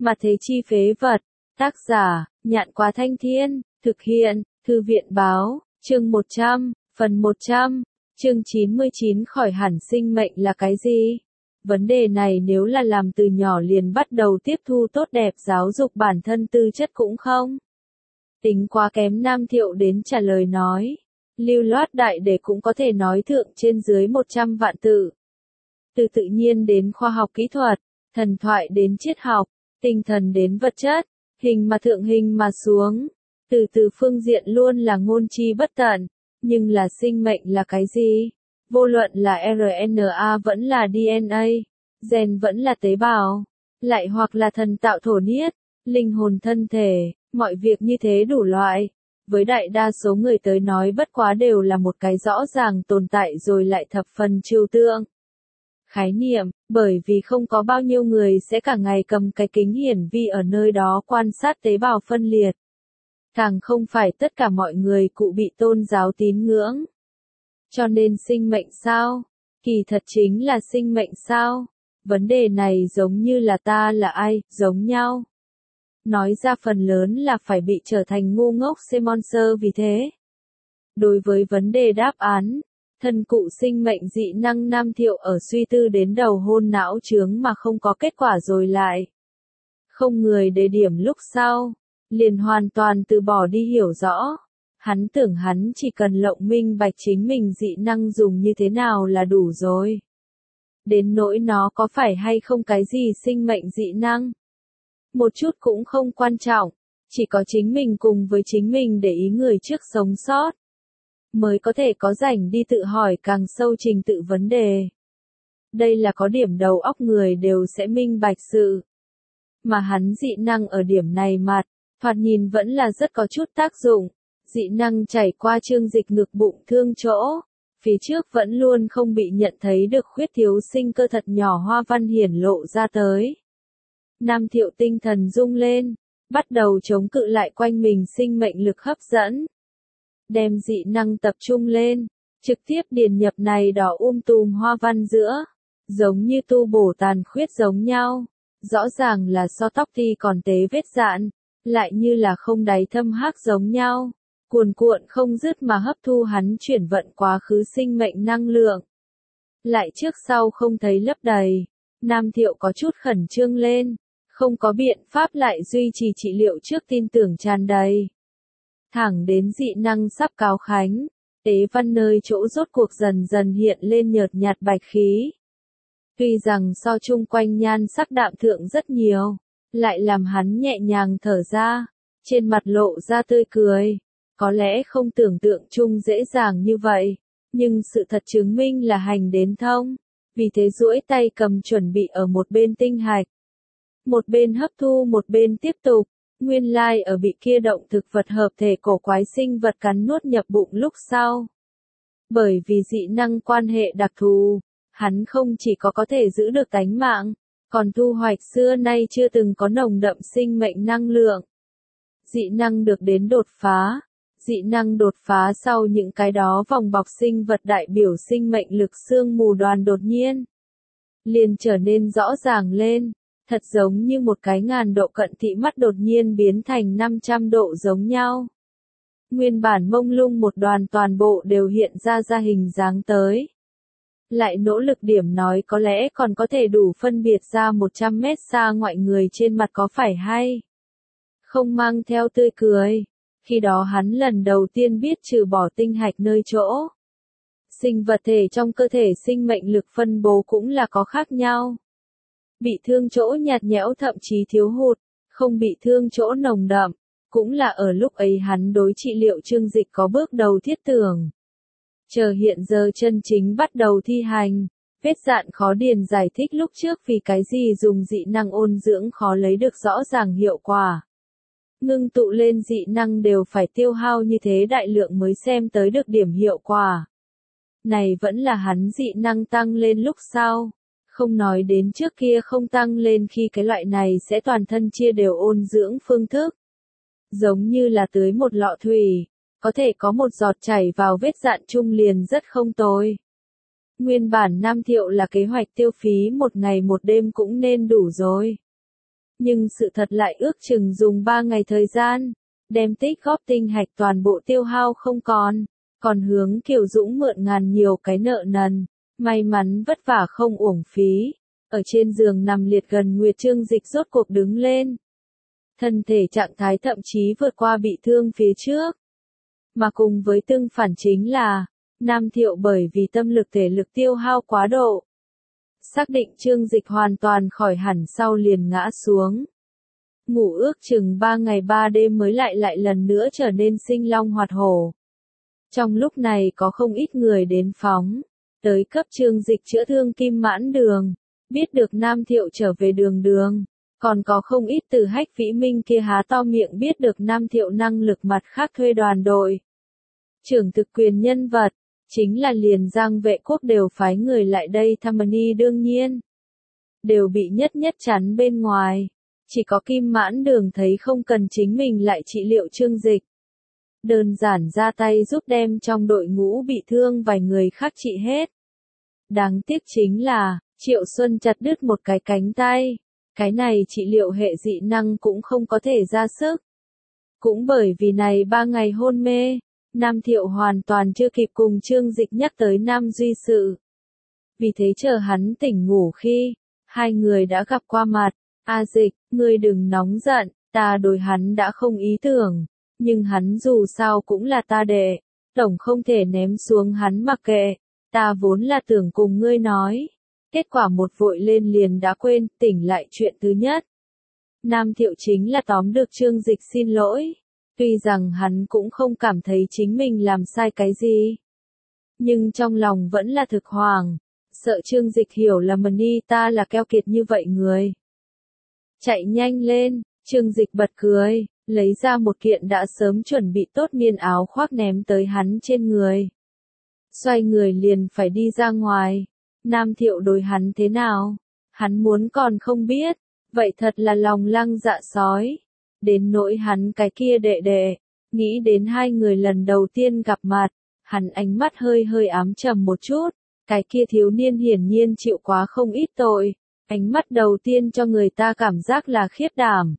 Mà thế chi phế vật. Tác giả, Nhạn Quá Thanh Thiên, thực hiện, Thư viện báo, chương 100, phần 100, chương 99 khỏi hẳn sinh mệnh là cái gì? Vấn đề này nếu là làm từ nhỏ liền bắt đầu tiếp thu tốt đẹp giáo dục bản thân tư chất cũng không. Tính quá kém Nam Thiệu đến trả lời nói. Lưu loát đại để cũng có thể nói thượng trên dưới 100 vạn tự. Từ tự nhiên đến khoa học kỹ thuật, thần thoại đến triết học, tinh thần đến vật chất, hình mà thượng hình mà xuống. Từ phương diện luôn là ngôn chi bất tận, nhưng là sinh mệnh là cái gì? Vô luận là RNA vẫn là DNA, gen vẫn là tế bào, lại hoặc là thần tạo thổ niết, linh hồn thân thể, mọi việc như thế đủ loại. Với đại đa số người tới nói bất quá đều là một cái rõ ràng tồn tại rồi lại thập phần trừu tượng. Khái niệm, bởi vì không có bao nhiêu người sẽ cả ngày cầm cái kính hiển vi ở nơi đó quan sát tế bào phân liệt. Càng không phải tất cả mọi người cụ bị tôn giáo tín ngưỡng. Cho nên sinh mệnh sao? Kỳ thật chính là sinh mệnh sao? Vấn đề này giống như là ta là ai, giống nhau. Nói ra phần lớn là phải bị trở thành ngu ngốc Semonser vì thế. Đối với vấn đề đáp án, thân cụ sinh mệnh dị năng Nam Thiệu ở suy tư đến đầu hôn não chướng mà không có kết quả rồi lại. Không người đề điểm lúc sau, liền hoàn toàn từ bỏ đi hiểu rõ. Hắn tưởng hắn chỉ cần lộng minh bạch chính mình dị năng dùng như thế nào là đủ rồi. Đến nỗi nó có phải hay không cái gì sinh mệnh dị năng. Một chút cũng không quan trọng, chỉ có chính mình cùng với chính mình để ý người trước sống sót. Mới có thể có rảnh đi tự hỏi càng sâu trình tự vấn đề. Đây là có điểm đầu óc người đều sẽ minh bạch sự. Mà hắn dị năng ở điểm này mặt, thoạt nhìn vẫn là rất có chút tác dụng. Dị năng chảy qua chương dịch ngực bụng thương chỗ. Phía trước vẫn luôn không bị nhận thấy được khuyết thiếu sinh cơ thật nhỏ hoa văn hiển lộ ra tới. Nam Thiệu tinh thần rung lên, bắt đầu chống cự lại quanh mình sinh mệnh lực hấp dẫn. Đem dị năng tập trung lên, trực tiếp điền nhập này đỏ tùm hoa văn giữa, giống như tu bổ tàn khuyết giống nhau. Rõ ràng là so tóc ti còn tế vết dạn, lại như là không đáy thâm hắc giống nhau. Cuồn cuộn không dứt mà hấp thu hắn chuyển vận quá khứ sinh mệnh năng lượng. Lại trước sau không thấy lấp đầy, Nam Thiệu có chút khẩn trương lên, không có biện pháp lại duy trì trị liệu trước tin tưởng tràn đầy. Thẳng đến dị năng sắp cáo khánh, tế văn nơi chỗ rốt cuộc dần dần hiện lên nhợt nhạt bạch khí. Tuy rằng so chung quanh nhan sắc đạm thượng rất nhiều, lại làm hắn nhẹ nhàng thở ra, trên mặt lộ ra tươi cười. Có lẽ không tưởng tượng chung dễ dàng như vậy, nhưng sự thật chứng minh là hành đến thông, vì thế duỗi tay cầm chuẩn bị ở một bên tinh hạch. Một bên hấp thu một bên tiếp tục, nguyên lai ở bị kia động thực vật hợp thể cổ quái sinh vật cắn nuốt nhập bụng lúc sau. Bởi vì dị năng quan hệ đặc thù, hắn không chỉ có thể giữ được tánh mạng, còn thu hoạch xưa nay chưa từng có nồng đậm sinh mệnh năng lượng. Dị năng được đến đột phá. Dị năng đột phá sau những cái đó vòng bọc sinh vật đại biểu sinh mệnh lực sương mù đoàn đột nhiên liền trở nên rõ ràng lên, thật giống như một cái 1000 độ cận thị mắt đột nhiên biến thành 500 độ giống nhau. Nguyên bản mông lung một đoàn toàn bộ đều hiện ra hình dáng tới. Lại nỗ lực điểm nói có lẽ còn có thể đủ phân biệt ra 100 mét xa ngoại người trên mặt có phải hay không mang theo tươi cười. Khi đó hắn lần đầu tiên biết trừ bỏ tinh hạch nơi chỗ. Sinh vật thể trong cơ thể sinh mệnh lực phân bố cũng là có khác nhau. Bị thương chỗ nhạt nhẽo thậm chí thiếu hụt, không bị thương chỗ nồng đậm, cũng là ở lúc ấy hắn đối trị liệu chương dịch có bước đầu thiết tưởng. Chờ hiện giờ chân chính bắt đầu thi hành, vết dạn khó điền giải thích lúc trước vì cái gì dùng dị năng ôn dưỡng khó lấy được rõ ràng hiệu quả. Ngưng tụ lên dị năng đều phải tiêu hao như thế đại lượng mới xem tới được điểm hiệu quả. Này vẫn là hắn dị năng tăng lên lúc sau. Không nói đến trước kia không tăng lên khi cái loại này sẽ toàn thân chia đều ôn dưỡng phương thức. Giống như là tưới một lọ thủy, có thể có một giọt chảy vào vết dạn chung liền rất không tồi. Nguyên bản Nam Thiệu là kế hoạch tiêu phí một ngày một đêm cũng nên đủ rồi. nhưng sự thật lại ước chừng dùng 3 ngày thời gian, đem tích góp tinh hạch toàn bộ tiêu hao không còn hướng Kiều Dũng mượn ngàn nhiều cái nợ nần, may mắn vất vả không uổng phí. Ở trên giường nằm liệt gần nguyệt Trương Dịch rốt cuộc đứng lên. Thân thể trạng thái thậm chí vượt qua bị thương phía trước. Mà cùng với tương phản chính là, Nam Thiệu bởi vì tâm lực thể lực tiêu hao quá độ. Xác định Trương Dịch hoàn toàn khỏi hẳn sau liền ngã xuống. Ngủ ước chừng 3 ngày 3 đêm mới lại lần nữa trở nên sinh long hoạt hổ. Trong lúc này có không ít người đến phóng, tới cấp Trương Dịch chữa thương kim mãn đường, biết được Nam Thiệu trở về đường. Còn có không ít từ Hách Vĩ Minh kia há to miệng biết được Nam Thiệu năng lực mặt khác thuê đoàn đội. Trưởng thực quyền nhân vật, chính là liền Giang Vệ Quốc đều phái người lại đây thăm Mani đương nhiên. Đều bị nhất chắn bên ngoài. Chỉ có Kim Mãn Đường thấy không cần chính mình lại trị liệu Trương Dịch. Đơn giản ra tay giúp đem trong đội ngũ bị thương vài người khác trị hết. Đáng tiếc chính là, Triệu Xuân chặt đứt một cái cánh tay. Cái này trị liệu hệ dị năng cũng không có thể ra sức. Cũng bởi vì này 3 ngày hôn mê, Nam Thiệu hoàn toàn chưa kịp cùng Trương Dịch nhắc tới Nam Duy sự. Vì thế chờ hắn tỉnh ngủ khi, hai người đã gặp qua mặt. A Dịch, ngươi đừng nóng giận, ta đối hắn đã không ý tưởng, nhưng hắn dù sao cũng là ta đệ, tổng không thể ném xuống hắn mặc kệ, ta vốn là tưởng cùng ngươi nói. Kết quả một vội lên liền đã quên, tỉnh lại chuyện thứ nhất. Nam Thiệu chính là tóm được Trương Dịch xin lỗi. Tuy rằng hắn cũng không cảm thấy chính mình làm sai cái gì. Nhưng trong lòng vẫn là thực hoàng. Sợ Trương Dịch hiểu là Mani ta là keo kiệt như vậy người. Chạy nhanh lên, Trương Dịch bật cười, lấy ra một kiện đã sớm chuẩn bị tốt miên áo khoác ném tới hắn trên người. Xoay người liền phải đi ra ngoài. Nam Thiệu đối hắn thế nào? Hắn muốn còn không biết. Vậy thật là lòng lăng dạ sói. Đến nỗi hắn cái kia đệ, nghĩ đến hai người lần đầu tiên gặp mặt, hắn ánh mắt hơi ám trầm một chút, cái kia thiếu niên hiển nhiên chịu quá không ít tội, ánh mắt đầu tiên cho người ta cảm giác là khiếp đảm.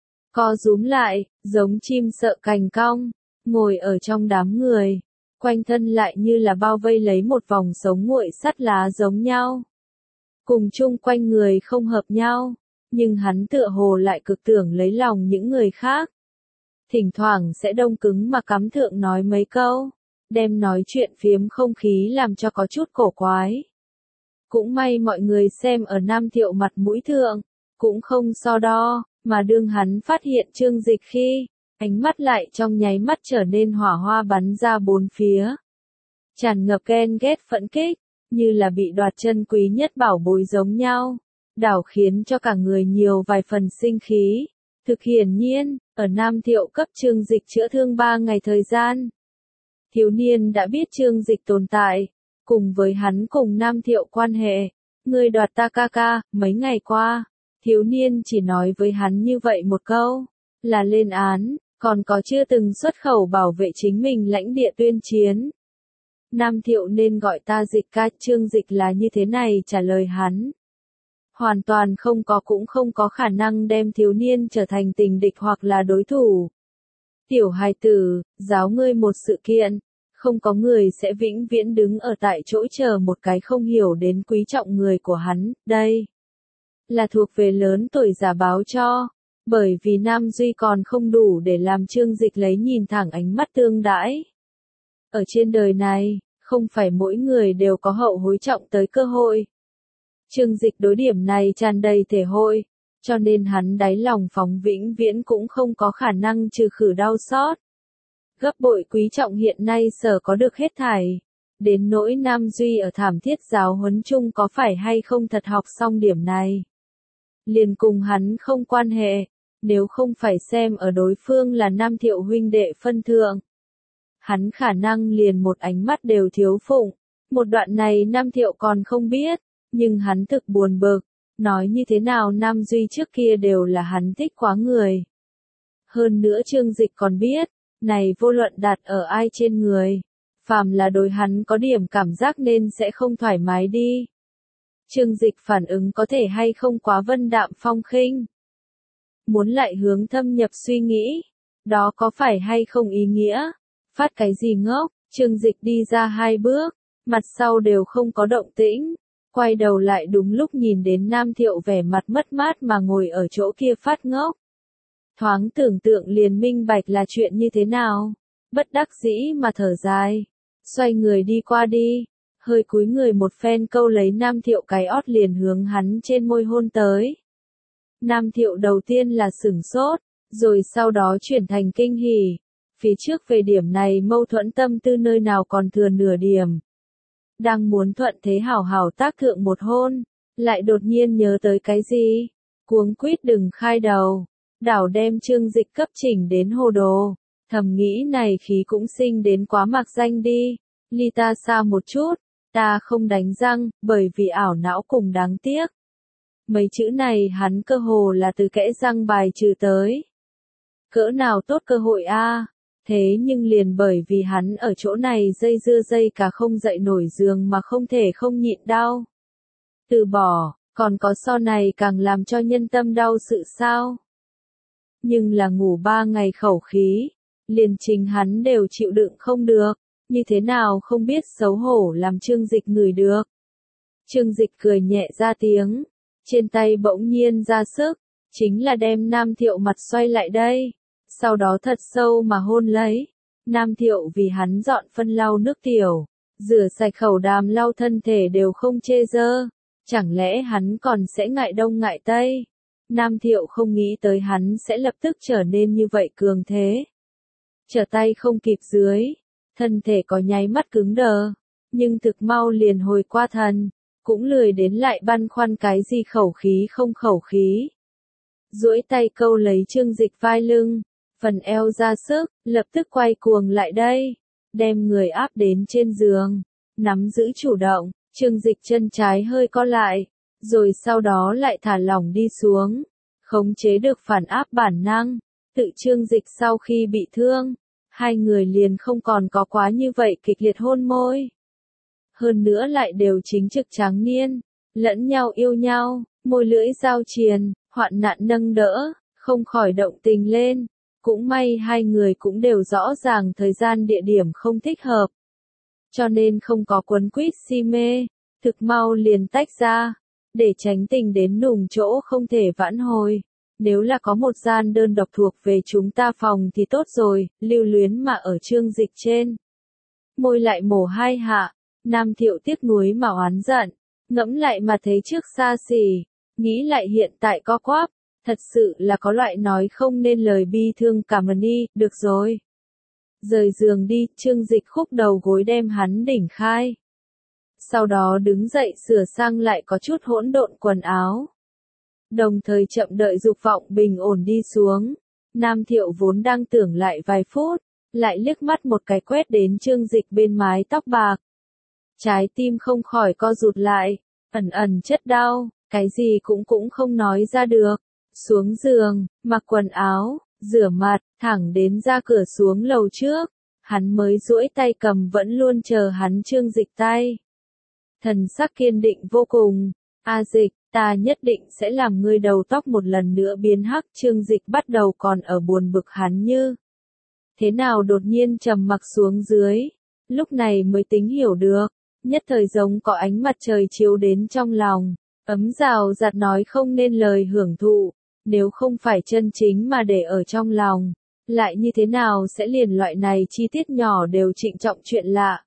Co rúm lại, giống chim sợ cành cong, ngồi ở trong đám người, quanh thân lại như là bao vây lấy một vòng sống nguội sắt lá giống nhau. Cùng chung quanh người không hợp nhau. Nhưng hắn tựa hồ lại cực tưởng lấy lòng những người khác. Thỉnh thoảng sẽ đông cứng mà cắm thượng nói mấy câu, đem nói chuyện phiếm không khí làm cho có chút cổ quái. Cũng may mọi người xem ở Nam Thiệu mặt mũi thượng, cũng không so đo, mà đương hắn phát hiện Trương Dịch khi, ánh mắt lại trong nháy mắt trở nên hỏa hoa bắn ra bốn phía. Tràn ngập ghen ghét phẫn kích, như là bị đoạt chân quý nhất bảo bối giống nhau. Đảo khiến cho cả người nhiều vài phần sinh khí. Thực hiển nhiên, ở Nam Thiệu cấp Trương Dịch chữa thương 3 ngày thời gian. Thiếu niên đã biết Trương Dịch tồn tại, cùng với hắn cùng Nam Thiệu quan hệ. Ngươi đoạt ta ca, mấy ngày qua, thiếu niên chỉ nói với hắn như vậy một câu, là lên án, còn có chưa từng xuất khẩu bảo vệ chính mình lãnh địa tuyên chiến. Nam Thiệu nên gọi ta Dịch ca, Trương Dịch là như thế này trả lời hắn. Hoàn toàn không có cũng không có khả năng đem thiếu niên trở thành tình địch hoặc là đối thủ. Tiểu hài tử, giáo ngươi một sự kiện, không có người sẽ vĩnh viễn đứng ở tại chỗ chờ một cái không hiểu đến quý trọng người của hắn, đây là thuộc về lớn tuổi giả báo cho, bởi vì Nam Duy còn không đủ để làm Trương Dịch lấy nhìn thẳng ánh mắt tương đãi. Ở trên đời này, không phải mỗi người đều có hậu hối trọng tới cơ hội. Trương Dịch đối điểm này tràn đầy thể hội, cho nên hắn đáy lòng phóng vĩnh viễn cũng không có khả năng trừ khử đau xót. Gấp bội quý trọng hiện nay sở có được hết thảy. Đến nỗi Nam Duy ở thảm thiết giáo huấn chung có phải hay không thật học xong điểm này. Liền cùng hắn không quan hệ, nếu không phải xem ở đối phương là Nam Thiệu huynh đệ phân thượng. Hắn khả năng liền một ánh mắt đều thiếu phụng, một đoạn này Nam Thiệu còn không biết. Nhưng hắn thực buồn bực, nói như thế nào Nam Duy trước kia đều là hắn thích quá người. Hơn nữa Trương Dịch còn biết, này vô luận đặt ở ai trên người, phàm là đối hắn có điểm cảm giác nên sẽ không thoải mái đi. Trương Dịch phản ứng có thể hay không quá vân đạm phong khinh. muốn lại hướng thâm nhập suy nghĩ. Đó có phải hay không ý nghĩa? Phát cái gì ngốc? Trương Dịch đi ra 2 bước, mặt sau đều không có động tĩnh. Quay đầu lại đúng lúc nhìn đến Nam Thiệu vẻ mặt mất mát mà ngồi ở chỗ kia phát ngốc. Thoáng tưởng tượng liền minh bạch là chuyện như thế nào. Bất đắc dĩ mà thở dài. Xoay người đi qua đi. Hơi cúi người một phen câu lấy Nam Thiệu cái ót liền hướng hắn trên môi hôn tới. Nam Thiệu đầu tiên là sửng sốt, rồi sau đó chuyển thành kinh hỉ. Phía trước về điểm này mâu thuẫn tâm tư nơi nào còn thừa nửa điểm. Đang muốn thuận thế hảo hảo tác thượng một hôn, lại đột nhiên nhớ tới cái gì? Cuống quýt đừng khai đầu, đảo đem Trương Dịch cấp chỉnh đến hồ đồ. Thầm nghĩ này khí cũng sinh đến quá mạc danh đi, ly ta xa một chút, ta không đánh răng, bởi vì ảo não cùng đáng tiếc. Mấy chữ này hắn cơ hồ là từ kẽ răng bài trừ tới. Cỡ nào tốt cơ hội a, thế nhưng liền bởi vì hắn ở chỗ này dây dưa dây cả không dậy nổi giường mà không thể không nhịn đau. Từ bỏ, còn có so này càng làm cho nhân tâm đau sự sao. Nhưng là ngủ 3 ngày khẩu khí, liền trình hắn đều chịu đựng không được, như thế nào không biết xấu hổ làm Trương Dịch ngửi được. Trương Dịch cười nhẹ ra tiếng, trên tay bỗng nhiên ra sức, chính là đem Nam Thiệu mặt xoay lại đây, sau đó thật sâu mà hôn lấy. Nam Thiệu vì hắn dọn phân lau nước tiểu, rửa sạch khẩu đàm lau thân thể đều không chê dơ, chẳng lẽ hắn còn sẽ ngại đông ngại tây. Nam Thiệu không nghĩ tới hắn sẽ lập tức trở nên như vậy cường thế. Trở tay không kịp dưới, thân thể có nháy mắt cứng đờ, nhưng thực mau liền hồi qua thần, cũng lười đến lại băn khoăn cái gì khẩu khí không khẩu khí. Duỗi tay câu lấy Trương Dịch vai lưng, phần eo ra sức, lập tức quay cuồng lại đây, đem người áp đến trên giường, nắm giữ chủ động, Trương Dịch chân trái hơi co lại, rồi sau đó lại thả lỏng đi xuống, khống chế được phản áp bản năng, tự Trương Dịch sau khi bị thương, hai người liền không còn có quá như vậy kịch liệt hôn môi. Hơn nữa lại đều chính trực tráng niên, lẫn nhau yêu nhau, môi lưỡi giao triền, hoạn nạn nâng đỡ, không khỏi động tình lên. Cũng may hai người cũng đều rõ ràng thời gian địa điểm không thích hợp. Cho nên không có quấn quýt si mê, thực mau liền tách ra, để tránh tình đến nùng chỗ không thể vãn hồi. Nếu là có một gian đơn độc thuộc về chúng ta phòng thì tốt rồi, lưu luyến mà ở Trương Dịch trên. Môi lại mổ 2 hạ, Nam Thiệu tiếc nuối mà oán giận, ngẫm lại mà thấy trước xa xỉ, nghĩ lại hiện tại có quáp, thật sự là có loại nói không nên lời bi thương cảm ơn đi, được rồi. Rời giường đi, Trương Dịch khúc đầu gối đem hắn đỉnh khai. Sau đó đứng dậy sửa sang lại có chút hỗn độn quần áo. Đồng thời chậm đợi dục vọng bình ổn đi xuống. Nam Thiệu vốn đang tưởng lại vài phút, lại liếc mắt một cái quét đến Trương Dịch bên mái tóc bạc. Trái tim không khỏi co rụt lại, ẩn ẩn chất đau, cái gì cũng không nói ra được. Xuống giường, mặc quần áo, rửa mặt, thẳng đến ra cửa xuống lầu trước, hắn mới duỗi tay cầm vẫn luôn chờ hắn Trương Dịch tay. Thần sắc kiên định vô cùng, A Dịch, ta nhất định sẽ làm ngươi đầu tóc một lần nữa biến hắc. Trương Dịch bắt đầu còn ở buồn bực hắn như thế nào đột nhiên trầm mặc xuống dưới, lúc này mới tính hiểu được, nhất thời giống có ánh mặt trời chiếu đến trong lòng, ấm rào rạt nói không nên lời hưởng thụ. Nếu không phải chân chính mà để ở trong lòng, lại như thế nào sẽ liền loại này chi tiết nhỏ đều trịnh trọng chuyện lạ.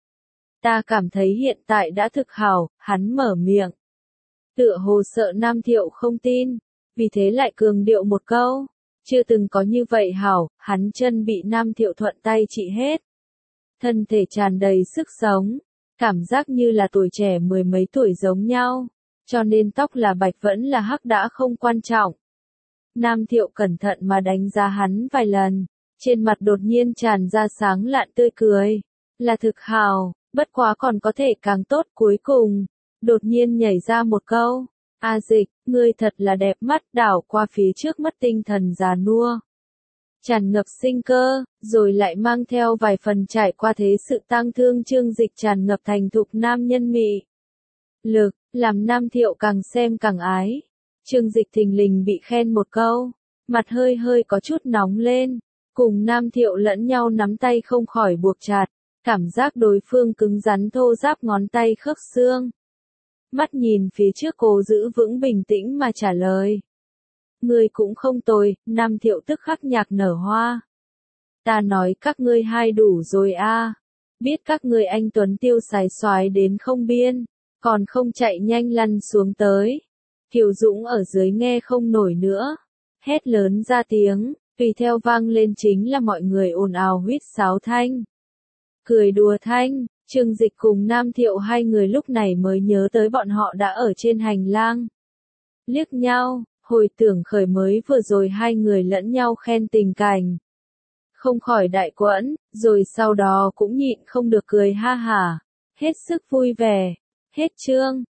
Ta cảm thấy hiện tại đã thực hảo, hắn mở miệng. Tựa hồ sợ Nam Thiệu không tin, vì thế lại cường điệu một câu. Chưa từng có như vậy hảo, hắn chân bị Nam Thiệu thuận tay trị hết. Thân thể tràn đầy sức sống, cảm giác như là tuổi trẻ mười mấy tuổi giống nhau, cho nên tóc là bạch vẫn là hắc đã không quan trọng. Nam Thiệu cẩn thận mà đánh giá hắn vài lần, trên mặt đột nhiên tràn ra sáng lạn tươi cười, là thực hào, bất quá còn có thể càng tốt. Cuối cùng, đột nhiên nhảy ra một câu, A Dịch, ngươi thật là đẹp mắt, đảo qua phía trước mất tinh thần già nua. Tràn ngập sinh cơ, rồi lại mang theo vài phần trải qua thế sự tang thương. Trương Dịch tràn ngập thành thục nam nhân mị lực, làm Nam Thiệu càng xem càng ái. Trương Dịch thình lình bị khen một câu, mặt hơi hơi có chút nóng lên, cùng Nam Thiệu lẫn nhau nắm tay không khỏi buộc chặt, cảm giác đối phương cứng rắn thô ráp ngón tay khớp xương. Mắt nhìn phía trước cố giữ vững bình tĩnh mà trả lời. Ngươi cũng không tồi, Nam Thiệu tức khắc nhạc nở hoa. Ta nói các ngươi hai đủ rồi a, biết các ngươi anh tuấn tiêu sái soái đến không biên, còn không chạy nhanh lăn xuống tới. Kiều Dũng ở dưới nghe không nổi nữa, hét lớn ra tiếng, tùy theo vang lên chính là mọi người ồn ào huýt sáo thanh. Cười đùa thanh, Trương Dịch cùng Nam Thiệu hai người lúc này mới nhớ tới bọn họ đã ở trên hành lang. Liếc nhau, hồi tưởng khởi mới vừa rồi hai người lẫn nhau khen tình cảnh. Không khỏi đại quẫn, rồi sau đó cũng nhịn không được cười ha hả, hết sức vui vẻ. Hết chương.